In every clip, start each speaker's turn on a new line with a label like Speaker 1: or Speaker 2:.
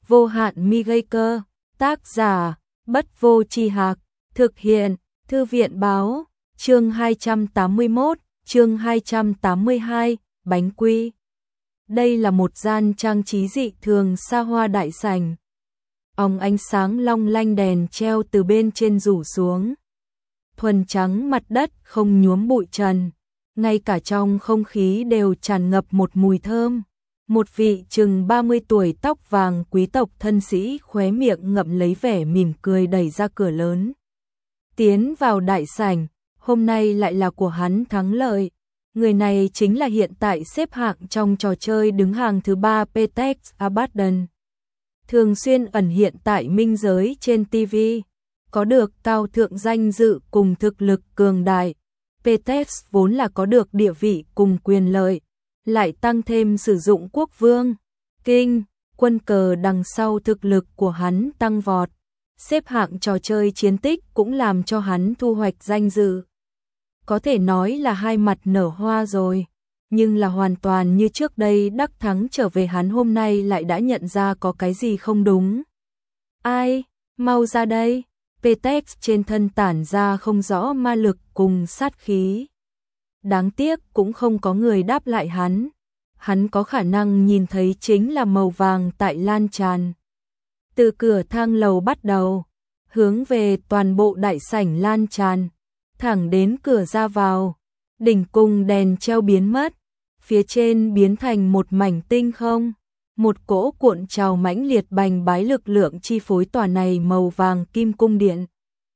Speaker 1: vô hạn mi gây cơ, tác giả, Bất Vô Tri Hạc, thực hiện, Thư viện báo, chương 281, chương 282, bánh quy. Đây là một gian trang trí dị thường xa hoa đại sảnh. Óng ánh sáng long lanh đèn treo từ bên trên rủ xuống. Thuần trắng mặt đất không nhuốm bụi trần, ngay cả trong không khí đều tràn ngập một mùi thơm. Một vị chừng 30 tuổi tóc vàng quý tộc thân sĩ khóe miệng ngậm lấy vẻ mỉm cười đẩy ra cửa lớn. Tiến vào đại sảnh, hôm nay lại là của hắn thắng lợi. Người này chính là hiện tại xếp hạng trong trò chơi đứng hàng thứ 3 Petex Abaddon. Thường xuyên ẩn hiện tại minh giới trên TV, có được cao thượng danh dự cùng thực lực cường đại. Petex vốn là có được địa vị cùng quyền lợi, lại tăng thêm sử dụng quốc vương, kinh, quân cờ đằng sau thực lực của hắn tăng vọt. Xếp hạng trò chơi chiến tích cũng làm cho hắn thu hoạch danh dự. Có thể nói là hai mặt nở hoa rồi, nhưng là hoàn toàn như trước đây đắc thắng trở về hắn hôm nay lại đã nhận ra có cái gì không đúng. Ai, mau ra đây, Petex trên thân tản ra không rõ ma lực cùng sát khí. Đáng tiếc cũng không có người đáp lại hắn. Hắn có khả năng nhìn thấy chính là màu vàng tại lan tràn. Từ cửa thang lầu bắt đầu, hướng về toàn bộ đại sảnh lan tràn, thẳng đến cửa ra vào. Đỉnh cung đèn treo biến mất, phía trên biến thành một mảnh tinh không. Một cỗ cuộn trào mãnh liệt bành bái lực lượng chi phối tòa này màu vàng kim cung điện.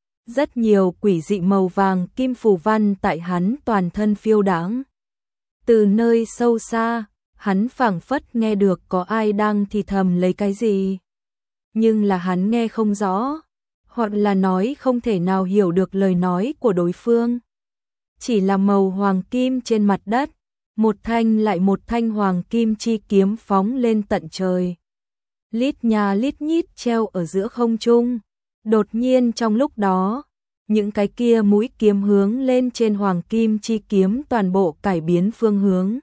Speaker 1: Rất nhiều quỷ dị màu vàng kim phù văn tại hắn toàn thân phiêu đãng. Từ nơi sâu xa, hắn phảng phất nghe được có ai đang thì thầm lấy cái gì. Nhưng là hắn nghe không rõ, hoặc là nói không thể nào hiểu được lời nói của đối phương. Chỉ là màu hoàng kim trên mặt đất, một thanh lại một thanh hoàng kim chi kiếm phóng lên tận trời. Lít nhà lít nhít treo ở giữa không trung. Đột nhiên trong lúc đó, những cái kia mũi kiếm hướng lên trên hoàng kim chi kiếm toàn bộ cải biến phương hướng.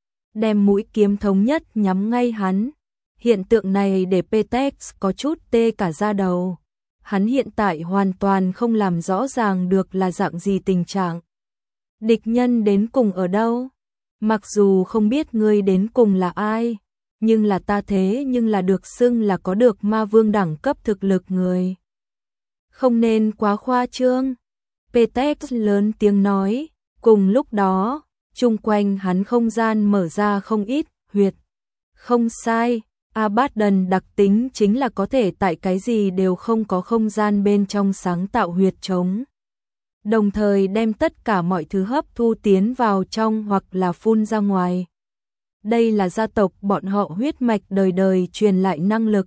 Speaker 1: Đem mũi kiếm thống nhất nhắm ngay hắn. Hiện tượng này để Petex có chút tê cả da đầu. Hắn hiện tại hoàn toàn không làm rõ ràng được là dạng gì tình trạng. Địch nhân đến cùng ở đâu? Mặc dù không biết ngươi đến cùng là ai, nhưng là ta thế nhưng là được xưng là có được ma vương đẳng cấp thực lực người. Không nên quá khoa trương. Petex lớn tiếng nói. Cùng lúc đó, chung quanh hắn không gian mở ra không ít huyệt. Không sai, Abaddon đặc tính chính là có thể tại cái gì đều không có không gian bên trong sáng tạo huyệt trống. Đồng thời đem tất cả mọi thứ hấp thu tiến vào trong hoặc là phun ra ngoài. Đây là gia tộc bọn họ huyết mạch đời đời truyền lại năng lực.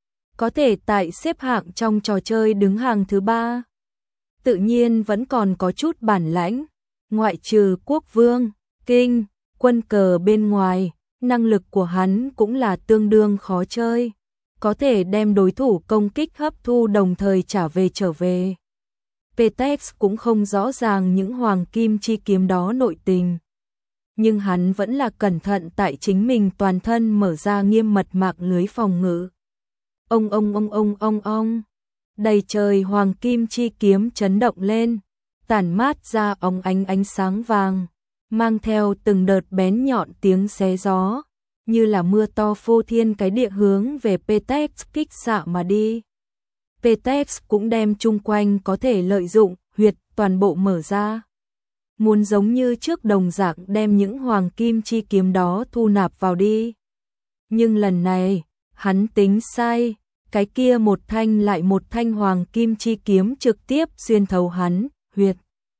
Speaker 1: Có thể tại xếp hạng trong trò chơi đứng hàng thứ 3. Tự nhiên vẫn còn có chút bản lãnh. Ngoại trừ quốc vương, kinh, quân cờ bên ngoài, năng lực của hắn cũng là tương đương khó chơi. Có thể đem đối thủ công kích hấp thu đồng thời trở về. Petex cũng không rõ ràng những hoàng kim chi kiếm đó nội tình. Nhưng hắn vẫn là cẩn thận tại chính mình toàn thân mở ra nghiêm mật mạng lưới phòng ngự. Ông. Đầy trời hoàng kim chi kiếm chấn động lên, tản mát ra óng ánh sáng vàng, mang theo từng đợt bén nhọn tiếng xé gió, như là mưa to phô thiên cái địa hướng về Petex kích xạ mà đi. Petex cũng đem chung quanh có thể lợi dụng huyệt toàn bộ mở ra. Muốn giống như trước đồng dạng đem những hoàng kim chi kiếm đó thu nạp vào đi. Nhưng lần này, hắn tính sai, cái kia một thanh lại một thanh hoàng kim chi kiếm trực tiếp xuyên thấu hắn, huyệt.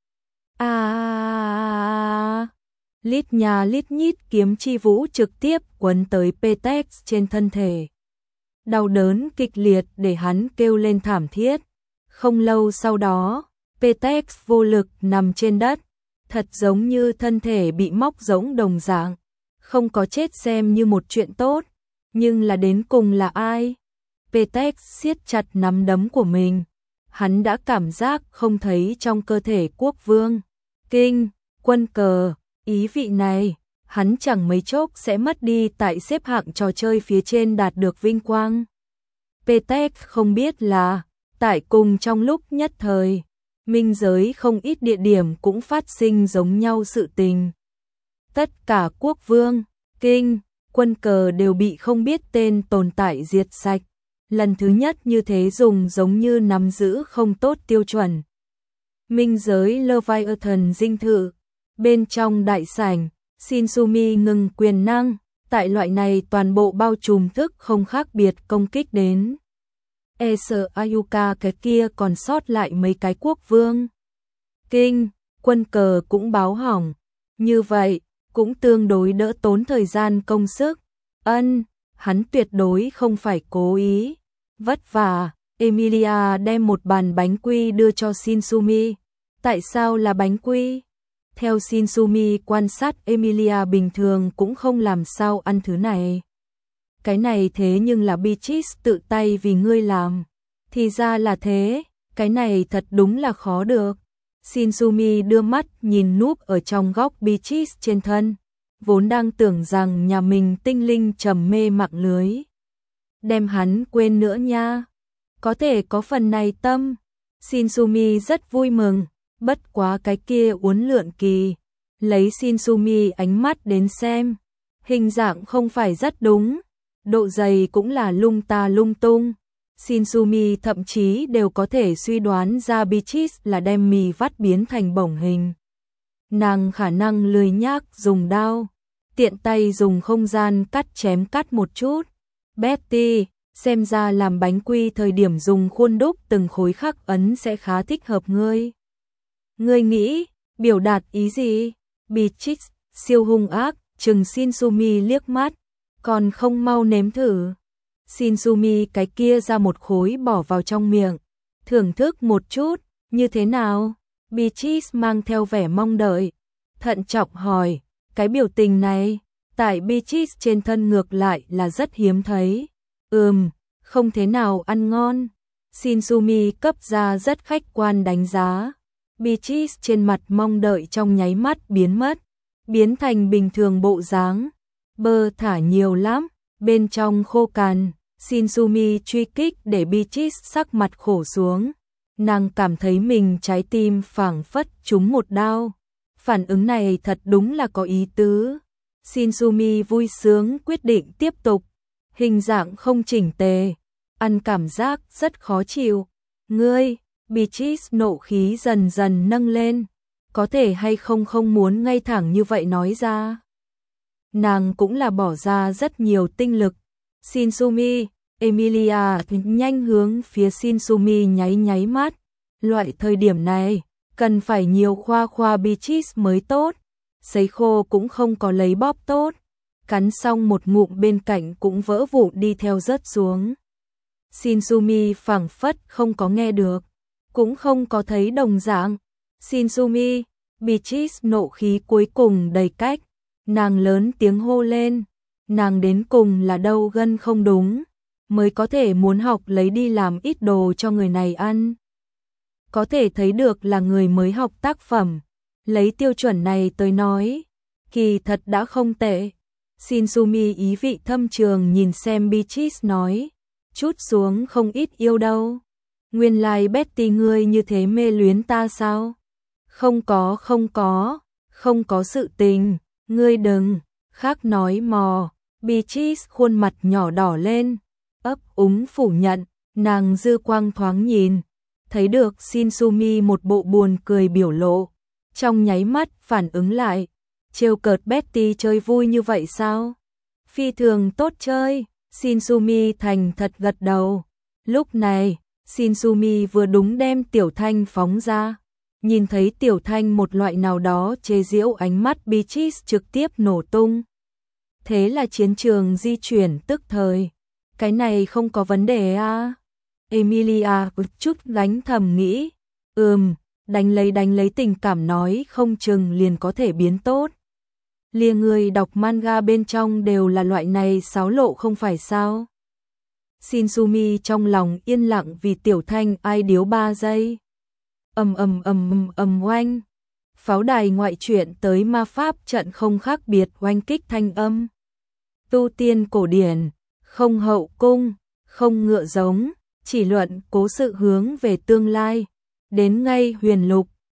Speaker 1: Lít nhà lít nhít kiếm chi vũ trực tiếp quấn tới Petex trên thân thể. Đau đớn kịch liệt để hắn kêu lên thảm thiết. Không lâu sau đó, Petex vô lực nằm trên đất, thật giống như thân thể bị móc rỗng đồng dạng. Không có chết xem như một chuyện tốt, nhưng là đến cùng là ai? Petex siết chặt nắm đấm của mình. Hắn đã cảm giác không thấy trong cơ thể quốc vương, kinh, quân cờ, ý vị này, hắn chẳng mấy chốc sẽ mất đi tại xếp hạng trò chơi phía trên đạt được vinh quang. Petek không biết là, tại cùng trong lúc nhất thời, minh giới không ít địa điểm cũng phát sinh giống nhau sự tình. Tất cả quốc vương, kinh, quân cờ đều bị không biết tên tồn tại diệt sạch. Lần thứ nhất như thế dùng giống như nắm giữ không tốt tiêu chuẩn. Minh giới Leviathan dinh thự, bên trong đại sảnh, Shinsumi ngừng quyền năng, tại loại này toàn bộ bao trùm thức không khác biệt công kích đến. Sợ Ayuka cái kia còn sót lại mấy cái quốc vương. Kinh, quân cờ cũng báo hỏng, như vậy, cũng tương đối đỡ tốn thời gian công sức. Hắn tuyệt đối không phải cố ý. Vất vả, Emilia đem một bàn bánh quy đưa cho Shinsumi. Tại sao là bánh quy? Theo Shinsumi quan sát Emilia bình thường cũng không làm sao ăn thứ này. Cái này thế nhưng là Beatrice tự tay vì ngươi làm. Thì ra là thế, cái này thật đúng là khó được. Shinsumi đưa mắt nhìn núp ở trong góc Beatrice trên thân. Vốn đang tưởng rằng nhà mình tinh linh trầm mê mạng lưới. Đem hắn quên nữa nha. Có thể có phần này tâm. Shinsumi rất vui mừng. Bất quá cái kia uốn lượn kỳ. Lấy Shinsumi ánh mắt đến xem. Hình dạng không phải rất đúng. Độ dày cũng là lung ta lung tung. Shinsumi thậm chí đều có thể suy đoán ra Beatrice là đem mì vắt biến thành bổng hình. Nàng khả năng lười nhác dùng đao. Tiện tay dùng không gian cắt một chút. Betty, xem ra làm bánh quy thời điểm dùng khuôn đúc từng khối khắc ấn sẽ khá thích hợp ngươi. Ngươi nghĩ, biểu đạt ý gì? Beatrice, siêu hung ác, trừng Shinsumi liếc mắt, còn không mau nếm thử. Shinsumi cái kia ra một khối bỏ vào trong miệng, thưởng thức một chút, như thế nào? Beatrice mang theo vẻ mong đợi, thận trọng hỏi, cái biểu tình này, tại Beatrice trên thân ngược lại là rất hiếm thấy. Không thế nào ăn ngon. Shinsumi cấp ra rất khách quan đánh giá. Beatrice trên mặt mong đợi trong nháy mắt biến mất, biến thành bình thường bộ dáng. Bơ thả nhiều lắm, bên trong khô cằn. Shinsumi truy kích để Beatrice sắc mặt khổ xuống. Nàng cảm thấy mình trái tim phảng phất trúng một đao. Phản ứng này thật đúng là có ý tứ. Shinsumi vui sướng quyết định tiếp tục. Hình dạng không chỉnh tề, ăn cảm giác rất khó chịu. Ngươi, Beatrice nộ khí dần dần nâng lên. Có thể hay không muốn ngay thẳng như vậy nói ra. Nàng cũng là bỏ ra rất nhiều tinh lực. Shinsumi, Emilia nhanh hướng phía Shinsumi nháy mắt. Loại thời điểm này, cần phải nhiều khoa Beatrice mới tốt. Sấy khô cũng không có lấy bóp tốt. Cắn xong một ngụm bên cạnh cũng vỡ vụn đi theo rớt xuống. Shinsumi phảng phất không có nghe được, cũng không có thấy đồng dạng. Shinsumi, Beatrice nộ khí cuối cùng đầy cách. Nàng lớn tiếng hô lên. Nàng đến cùng là đâu gân không đúng, mới có thể muốn học lấy đi làm ít đồ cho người này ăn. Có thể thấy được là người mới học tác phẩm. Lấy tiêu chuẩn này tới nói, kỳ thật đã không tệ. Shinsumi ý vị thâm trường nhìn xem Beatrice nói, chút xuống không ít yêu đâu. Nguyên lai Betty ngươi như thế mê luyến ta sao? Không có sự tình, ngươi đừng, khác nói mò. Beatrice khuôn mặt nhỏ đỏ lên, ấp úng phủ nhận, nàng dư quang thoáng nhìn, thấy được Shinsumi một bộ buồn cười biểu lộ, trong nháy mắt phản ứng lại, trêu cợt Betty chơi vui như vậy sao? Phi thường tốt chơi, Shinsumi thành thật gật đầu. Lúc này, Shinsumi vừa đúng đem Tiểu Thanh phóng ra, nhìn thấy Tiểu Thanh một loại nào đó chế giễu ánh mắt Beatrice trực tiếp nổ tung. Thế là chiến trường di chuyển tức thời. Cái này không có vấn đề à? Emilia chút gánh thầm nghĩ. Đánh lấy tình cảm nói không chừng liền có thể biến tốt. Lìa người đọc manga bên trong đều là loại này xáo lộ không phải sao? Shinsumi trong lòng yên lặng vì Tiểu Thanh ai điếu 3 giây. Oanh. Pháo đài ngoại truyện tới ma pháp trận không khác biệt oanh kích thanh âm. Tu tiên cổ điển, không hậu cung, không ngựa giống, chỉ luận cố sự hướng về tương lai. Đến ngay Huyền Lục,